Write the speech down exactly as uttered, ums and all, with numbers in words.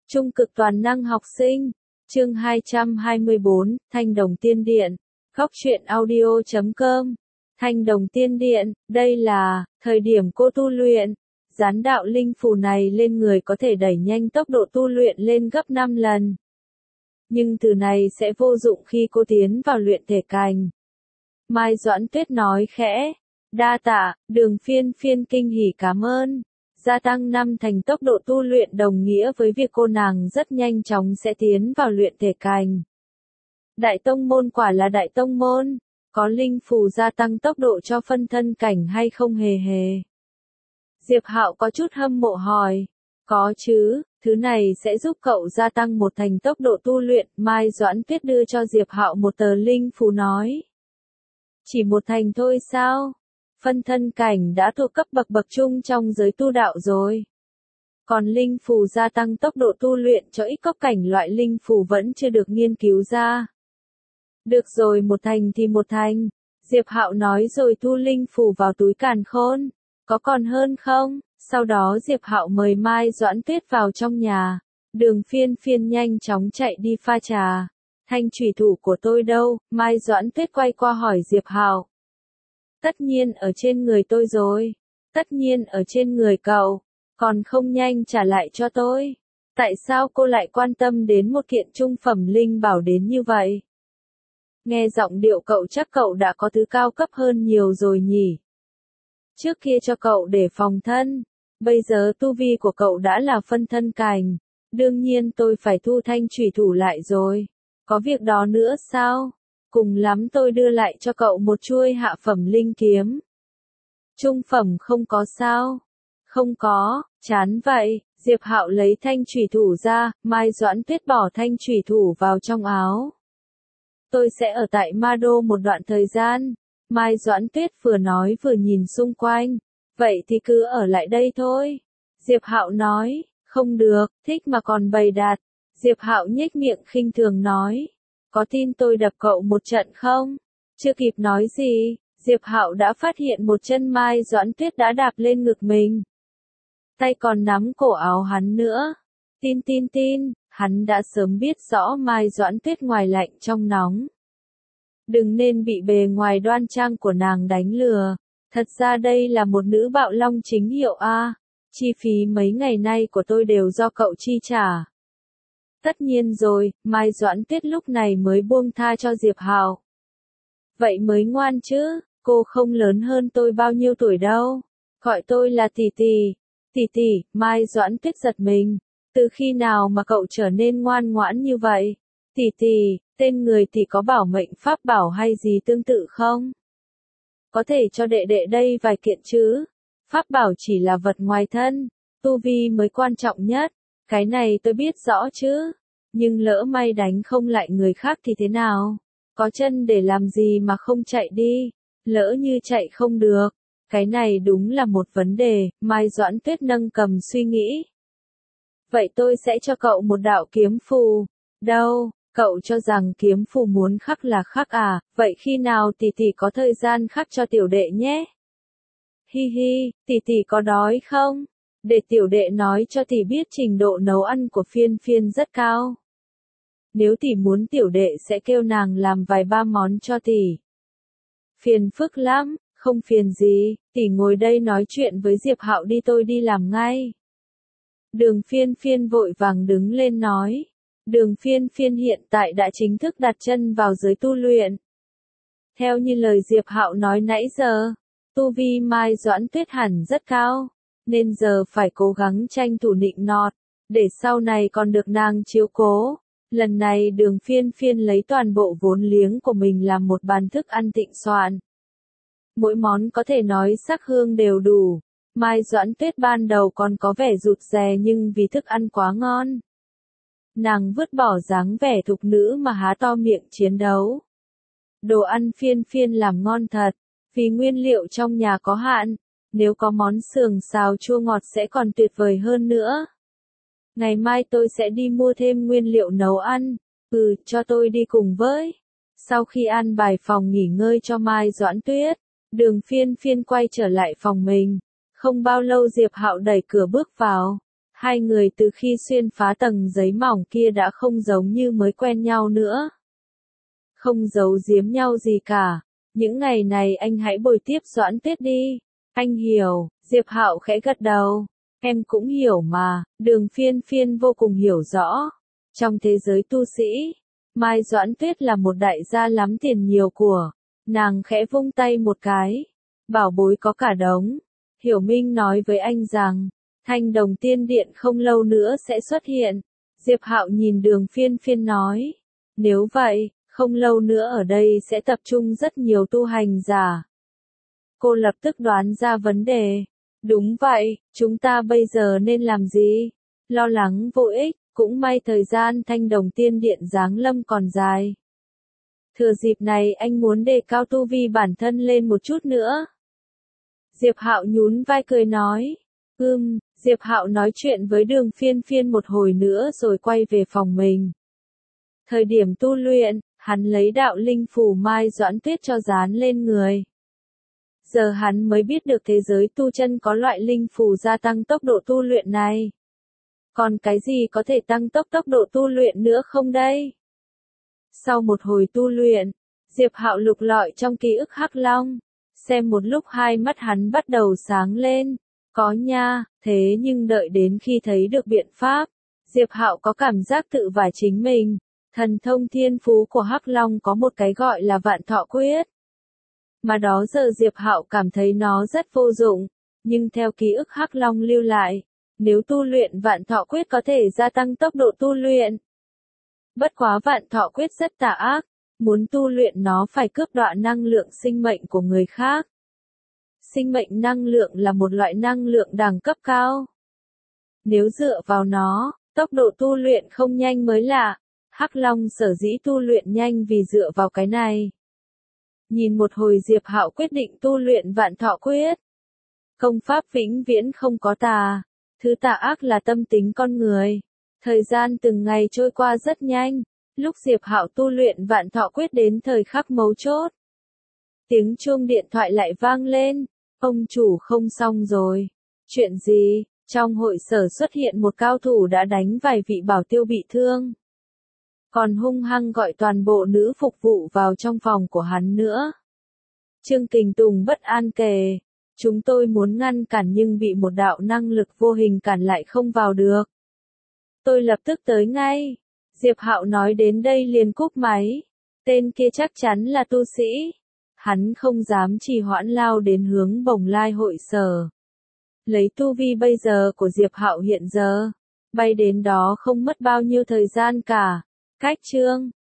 Trung cực toàn năng học sinh, chương hai trăm hai mươi bốn, Thanh Đồng Tiên Điện, góc truyện audio chấm com. Thanh Đồng Tiên Điện, đây là thời điểm cô tu luyện, dán đạo linh phù này lên người có thể đẩy nhanh tốc độ tu luyện lên gấp năm lần. Nhưng từ này sẽ vô dụng khi cô tiến vào luyện thể cảnh. Mai Doãn Tuyết nói khẽ, đa tạ, Đường Phiên Phiên kinh hỉ cảm ơn. Gia tăng năm thành tốc độ tu luyện đồng nghĩa với việc cô nàng rất nhanh chóng sẽ tiến vào luyện thể cảnh. Đại tông môn quả là đại tông môn, có linh phù gia tăng tốc độ cho phân thân cảnh hay không hề hề? Diệp Hạo có chút hâm mộ hỏi, có chứ, thứ này sẽ giúp cậu gia tăng một thành tốc độ tu luyện. Mai Doãn Tuyết đưa cho Diệp Hạo một tờ linh phù nói. Chỉ một thành thôi sao? Phân thân cảnh đã thuộc cấp bậc bậc trung trong giới tu đạo rồi. Còn linh phù gia tăng tốc độ tu luyện cho ít cấp cảnh loại linh phù vẫn chưa được nghiên cứu ra. Được rồi, một thành thì một thành. Diệp Hạo nói rồi thu linh phù vào túi càn khôn. Có còn hơn không? Sau đó Diệp Hạo mời Mai Doãn Tuyết vào trong nhà. Đường Phiên Phiên nhanh chóng chạy đi pha trà. Thanh chủy thủ của tôi đâu? Mai Doãn Tuyết quay qua hỏi Diệp Hạo. Tất nhiên ở trên người tôi rồi. Tất nhiên ở trên người cậu. Còn không nhanh trả lại cho tôi. Tại sao cô lại quan tâm đến một kiện trung phẩm linh bảo đến như vậy? Nghe giọng điệu cậu chắc cậu đã có thứ cao cấp hơn nhiều rồi nhỉ? Trước kia cho cậu để phòng thân. Bây giờ tu vi của cậu đã là phân thân cảnh. Đương nhiên tôi phải thu thanh chủy thủ lại rồi. Có việc đó nữa sao? Cùng lắm tôi đưa lại cho cậu một chuôi hạ phẩm linh kiếm. Trung phẩm không có sao? Không có, chán vậy. Diệp Hạo lấy thanh chủy thủ ra, Mai Doãn Tuyết bỏ thanh chủy thủ vào trong áo. Tôi sẽ ở tại Ma Đô một đoạn thời gian. Mai Doãn Tuyết vừa nói vừa nhìn xung quanh. Vậy thì cứ ở lại đây thôi. Diệp Hạo nói, không được, thích mà còn bày đặt. Diệp Hạo nhếch miệng khinh thường nói. Có tin tôi đập cậu một trận không? Chưa kịp nói gì, Diệp Hạo đã phát hiện một chân Mai Doãn Tuyết đã đạp lên ngực mình. Tay còn nắm cổ áo hắn nữa. Tin tin tin, hắn đã sớm biết rõ Mai Doãn Tuyết ngoài lạnh trong nóng. Đừng nên bị bề ngoài đoan trang của nàng đánh lừa. Thật ra đây là một nữ bạo long chính hiệu a. Chi phí mấy ngày nay của tôi đều do cậu chi trả. Tất nhiên rồi, Mai Doãn Tuyết lúc này mới buông tha cho Diệp Hạo. Vậy mới ngoan chứ, cô không lớn hơn tôi bao nhiêu tuổi đâu. Gọi tôi là tỷ tỷ. Tỷ tỷ, Mai Doãn Tuyết giật mình. Từ khi nào mà cậu trở nên ngoan ngoãn như vậy? Tỷ tỷ, tên người tỷ có bảo mệnh pháp bảo hay gì tương tự không? Có thể cho đệ đệ đây vài kiện chứ. Pháp bảo chỉ là vật ngoài thân, tu vi mới quan trọng nhất. Cái này tôi biết rõ chứ. Nhưng lỡ may đánh không lại người khác thì thế nào? Có chân để làm gì mà không chạy đi? Lỡ như chạy không được. Cái này đúng là một vấn đề. Mai Doãn Tuyết nâng cầm suy nghĩ. Vậy tôi sẽ cho cậu một đạo kiếm phù. Đâu, cậu cho rằng kiếm phù muốn khắc là khắc à? Vậy khi nào tỷ tỷ có thời gian khắc cho tiểu đệ nhé? Hi hi, tỷ tỷ có đói không? Để tiểu đệ nói cho tỷ biết trình độ nấu ăn của Phiên Phiên rất cao. Nếu tỷ muốn tiểu đệ sẽ kêu nàng làm vài ba món cho tỷ. Phiền phức lắm, không phiền gì, tỷ ngồi đây nói chuyện với Diệp Hạo đi, tôi đi làm ngay. Đường Phiên Phiên vội vàng đứng lên nói. Đường Phiên Phiên hiện tại đã chính thức đặt chân vào giới tu luyện. Theo như lời Diệp Hạo nói nãy giờ, tu vi Mai Doãn Tuyết hẳn rất cao. Nên giờ phải cố gắng tranh thủ nịnh nọt, để sau này còn được nàng chiếu cố. Lần này Đường Phiên Phiên lấy toàn bộ vốn liếng của mình làm một bàn thức ăn thịnh soạn. Mỗi món có thể nói sắc hương đều đủ. Mai Doãn Tuyết ban đầu còn có vẻ rụt rè nhưng vì thức ăn quá ngon. Nàng vứt bỏ dáng vẻ thục nữ mà há to miệng chiến đấu. Đồ ăn Phiên Phiên làm ngon thật, vì nguyên liệu trong nhà có hạn. Nếu có món sườn xào chua ngọt sẽ còn tuyệt vời hơn nữa. Ngày mai tôi sẽ đi mua thêm nguyên liệu nấu ăn. Ừ, cho tôi đi cùng với. Sau khi an bài phòng nghỉ ngơi cho Mai Doãn Tuyết, Đường Phiên Phiên quay trở lại phòng mình. Không bao lâu Diệp Hạo đẩy cửa bước vào. Hai người từ khi xuyên phá tầng giấy mỏng kia đã không giống như mới quen nhau nữa. Không giấu giếm nhau gì cả. Những ngày này anh hãy bồi tiếp Doãn Tuyết đi. Anh hiểu, Diệp Hạo khẽ gật đầu. Em cũng hiểu mà, Đường Phiên Phiên vô cùng hiểu rõ. Trong thế giới tu sĩ, Mai Doãn Tuyết là một đại gia lắm tiền nhiều của. Nàng khẽ vung tay một cái. Bảo bối có cả đống. Hiểu Minh nói với anh rằng, Thanh Đồng Tiên Điện không lâu nữa sẽ xuất hiện. Diệp Hạo nhìn Đường Phiên Phiên nói. Nếu vậy, không lâu nữa ở đây sẽ tập trung rất nhiều tu hành giả. Cô lập tức đoán ra vấn đề. Đúng vậy, chúng ta bây giờ nên làm gì? Lo lắng vô ích, cũng may thời gian Thanh Đồng Tiên Điện giáng lâm còn dài. Thừa dịp này anh muốn đề cao tu vi bản thân lên một chút nữa. Diệp Hạo nhún vai cười nói. Ừm, Diệp Hạo nói chuyện với Đường Phiên Phiên một hồi nữa rồi quay về phòng mình. Thời điểm tu luyện, hắn lấy đạo linh phù Mai Doãn Tuyết cho dán lên người. Giờ hắn mới biết được thế giới tu chân có loại linh phù gia tăng tốc độ tu luyện này. Còn cái gì có thể tăng tốc tốc độ tu luyện nữa không đây? Sau một hồi tu luyện, Diệp Hạo lục lọi trong ký ức Hắc Long, xem một lúc hai mắt hắn bắt đầu sáng lên. Có nha, thế nhưng đợi đến khi thấy được biện pháp, Diệp Hạo có cảm giác tự vải chính mình. Thần thông thiên phú của Hắc Long có một cái gọi là Vạn Thọ Quyết. Mà đó giờ Diệp Hạo cảm thấy nó rất vô dụng, nhưng theo ký ức Hắc Long lưu lại, nếu tu luyện Vạn Thọ Quyết có thể gia tăng tốc độ tu luyện. Bất quá Vạn Thọ Quyết rất tà ác, muốn tu luyện nó phải cướp đoạt năng lượng sinh mệnh của người khác. Sinh mệnh năng lượng là một loại năng lượng đẳng cấp cao. Nếu dựa vào nó, tốc độ tu luyện không nhanh mới lạ. Hắc Long sở dĩ tu luyện nhanh vì dựa vào cái này. Nhìn một hồi Diệp Hạo quyết định tu luyện Vạn Thọ Quyết. Công pháp vĩnh viễn không có tà. Thứ tà ác là tâm tính con người. Thời gian từng ngày trôi qua rất nhanh. Lúc Diệp Hạo tu luyện Vạn Thọ Quyết đến thời khắc mấu chốt. Tiếng chuông điện thoại lại vang lên. Ông chủ không xong rồi. Chuyện gì? Trong hội sở xuất hiện một cao thủ đã đánh vài vị bảo tiêu bị thương. Còn hung hăng gọi toàn bộ nữ phục vụ vào trong phòng của hắn nữa. Trương Kình Tùng bất an kể. Chúng tôi muốn ngăn cản nhưng bị một đạo năng lực vô hình cản lại không vào được. Tôi lập tức tới ngay. Diệp Hạo nói đến đây liền cúp máy. Tên kia chắc chắn là tu sĩ. Hắn không dám trì hoãn lao đến hướng Bồng Lai hội sở. Lấy tu vi bây giờ của Diệp Hạo hiện giờ, bay đến đó không mất bao nhiêu thời gian cả. Cách chương